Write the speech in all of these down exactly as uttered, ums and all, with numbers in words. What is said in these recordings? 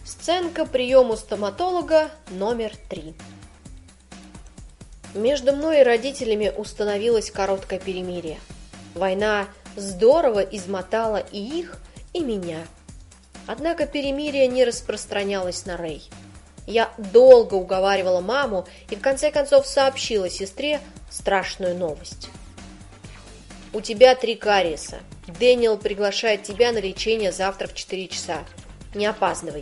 Сценка приема у стоматолога номер три. Между мной и родителями установилось короткое перемирие. Война здорово измотала и их, и меня. Однако перемирие не распространялось на Рэй. Я долго уговаривала маму и в конце концов сообщила сестре страшную новость. «У тебя три кариеса. Дэниел приглашает тебя на лечение завтра в четыре часа. Не опаздывай».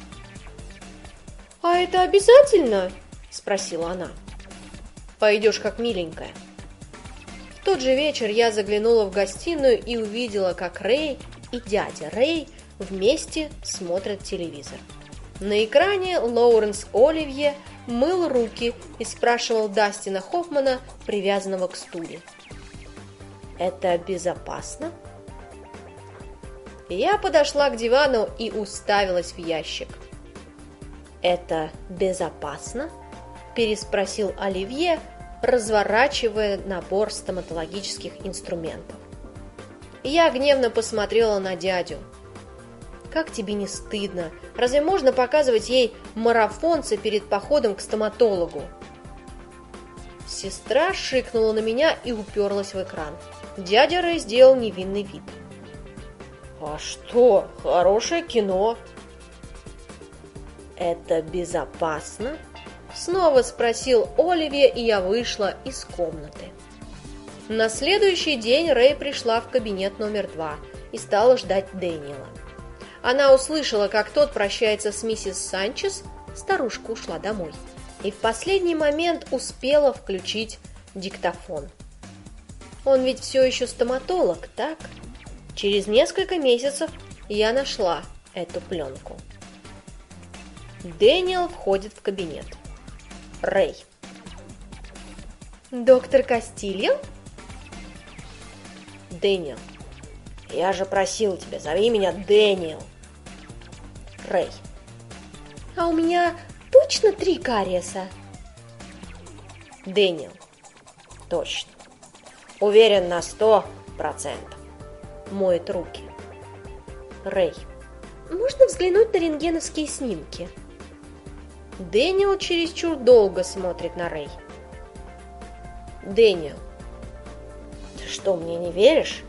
«А это обязательно?» – спросила она. «Пойдешь как миленькая». В тот же вечер я заглянула в гостиную и увидела, как Рэй и дядя Рэй вместе смотрят телевизор. На экране Лоуренс Оливье мыл руки и спрашивал Дастина Хоффмана, привязанного к стуле: «Это безопасно?» Я подошла к дивану и уставилась в ящик. «Это безопасно?» – переспросил Оливье, разворачивая набор стоматологических инструментов. Я гневно посмотрела на дядю. «Как тебе не стыдно? Разве можно показывать ей марафонца перед походом к стоматологу?» Сестра шикнула на меня и уперлась в экран. Дядя Рэй сделал невинный вид. «А что? Хорошее кино!» «Это безопасно?» Снова спросил Оливье, и я вышла из комнаты. На следующий день Рэй пришла в кабинет номер два и стала ждать Дэниела. Она услышала, как тот прощается с миссис Санчес, старушка ушла домой, и в последний момент успела включить диктофон. Он ведь все еще стоматолог, так? Через несколько месяцев я нашла эту пленку. Дэниел входит в кабинет. Рэй. «Доктор Кастильо?» «Дэниел, я же просил тебя, зови меня Дэниел». Рэй. «А у меня точно три кариеса?» Дэниел. «Точно. Уверен на сто процентов. Моет руки». Рэй. «Можно взглянуть на рентгеновские снимки?» Дэниел чересчур долго смотрит на Рэй. Дэниел. «Ты что, мне не веришь?»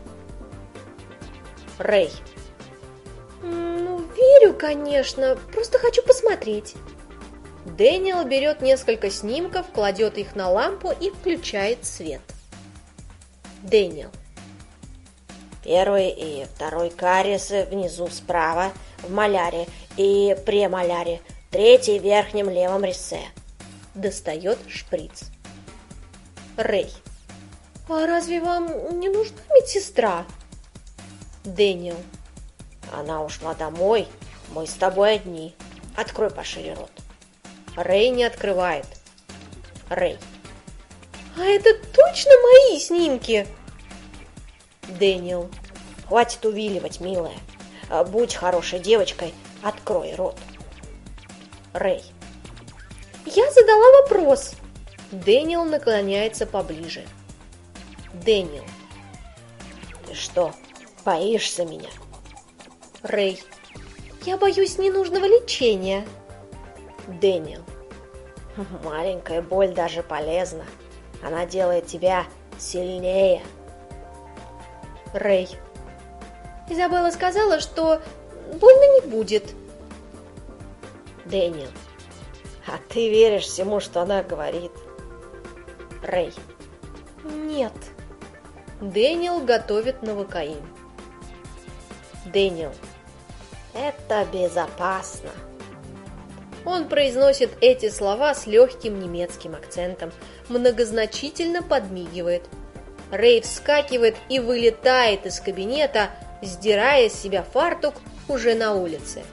Рэй. «Ну, верю, конечно, просто хочу посмотреть». Дэниел берет несколько снимков, кладет их на лампу и включает свет. Дэниел. «Первый и второй кариесы внизу справа, в маляре и премоляре, третий в верхнем левом резце». Достает шприц. Рэй. «А разве вам не нужна медсестра?» Дэниел. «Она ушла домой, мы с тобой одни. Открой пошире рот». Рэй не открывает. Рэй. «А это точно мои снимки?» Дэниел. «Хватит увиливать, милая. Будь хорошей девочкой, открой рот». Рэй. «Я задала вопрос». Дэниел наклоняется поближе. Дэниел. «Ты что, боишься меня?» Рэй. «Я боюсь ненужного лечения». Дэниел. «Маленькая боль даже полезна. Она делает тебя сильнее». Рэй. «Изабелла сказала, что больно не будет». Дэниел. «А ты веришь всему, что она говорит?» Рэй. «Нет». Дэниел готовит новокаин. Дэниел. «Это безопасно». Он произносит эти слова с легким немецким акцентом, многозначительно подмигивает. Рэй вскакивает и вылетает из кабинета, сдирая с себя фартук уже на улице.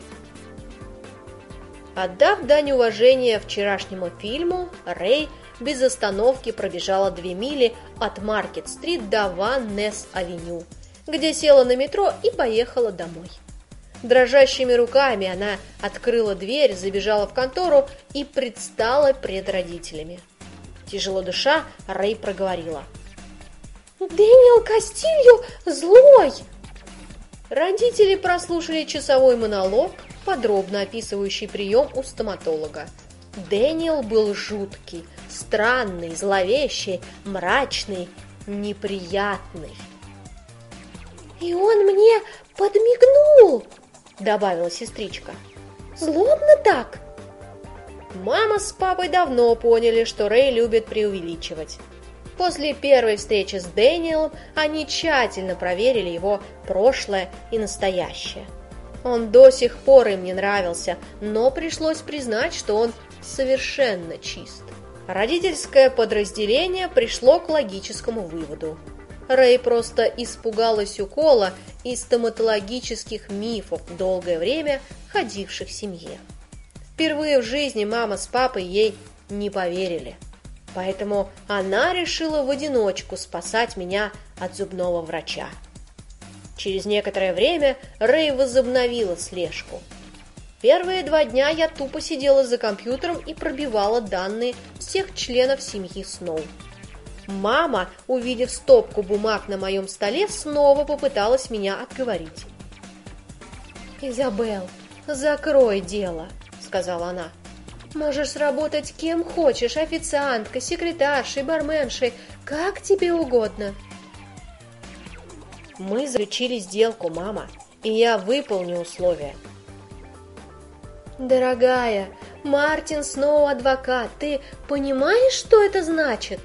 Отдав дань уважения вчерашнему фильму, Рэй без остановки пробежала две мили от Маркет-стрит до Ван-Несс-авеню, где села на метро и поехала домой. Дрожащими руками она открыла дверь, забежала в контору и предстала пред родителями. Тяжело дыша, Рэй проговорила: «Дэниел Кастильо злой!» Родители прослушали часовой монолог, подробно описывающий прием у стоматолога. Дэниел был жуткий, странный, зловещий, мрачный, неприятный. «И он мне подмигнул!» — добавила сестричка. «Злобно так!» Мама с папой давно поняли, что Рэй любит преувеличивать. После первой встречи с Дэниелом они тщательно проверили его прошлое и настоящее. Он до сих пор им не нравился, но пришлось признать, что он совершенно чист. Родительское подразделение пришло к логическому выводу. Рэй просто испугалась укола и стоматологических мифов, долгое время ходивших в семье. Впервые в жизни мама с папой ей не поверили. Поэтому она решила в одиночку спасать меня от зубного врача. Через некоторое время Рэй возобновила слежку. Первые два дня я тупо сидела за компьютером и пробивала данные всех членов семьи Сноу. Мама, увидев стопку бумаг на моем столе, снова попыталась меня отговорить. «Изабелл, закрой дело», — сказала она. «Можешь работать кем хочешь, официанткой, секретаршей, барменшей, как тебе угодно». «Мы заключили сделку, мама, и я выполню условия». «Дорогая, Мартин Сноу адвокат, ты понимаешь, что это значит?»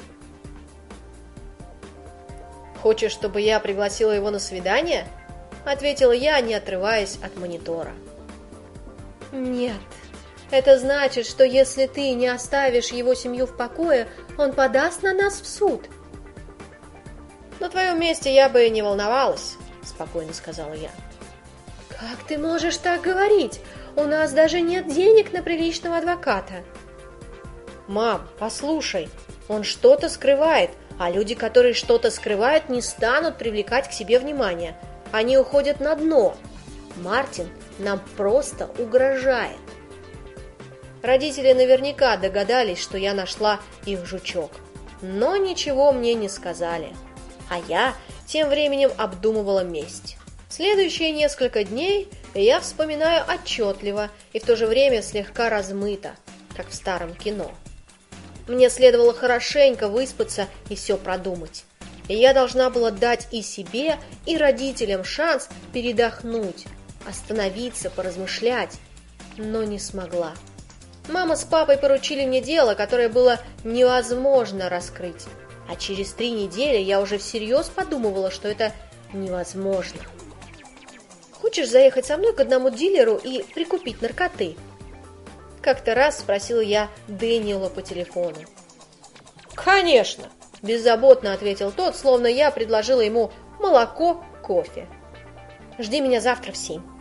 «Хочешь, чтобы я пригласила его на свидание?» — ответила я, не отрываясь от монитора. «Нет, это значит, что если ты не оставишь его семью в покое, он подаст на нас в суд». «На твоем месте я бы не волновалась», — спокойно сказала я. «Как ты можешь так говорить? У нас даже нет денег на приличного адвоката». «Мам, послушай, он что-то скрывает, а люди, которые что-то скрывают, не станут привлекать к себе внимание. Они уходят на дно. Мартин нам просто угрожает». Родители наверняка догадались, что я нашла их жучок, но ничего мне не сказали. А я тем временем обдумывала месть. Следующие несколько дней я вспоминаю отчетливо и в то же время слегка размыто, как в старом кино. Мне следовало хорошенько выспаться и все продумать. И я должна была дать и себе, и родителям шанс передохнуть, остановиться, поразмышлять, но не смогла. Мама с папой поручили мне дело, которое было невозможно раскрыть. А через три недели я уже всерьез подумывала, что это невозможно. «Хочешь заехать со мной к одному дилеру и прикупить наркоты?» Как-то раз спросила я Дэниела по телефону. «Конечно!» – беззаботно ответил тот, словно я предложила ему молоко, кофе. «Жди меня завтра в семь».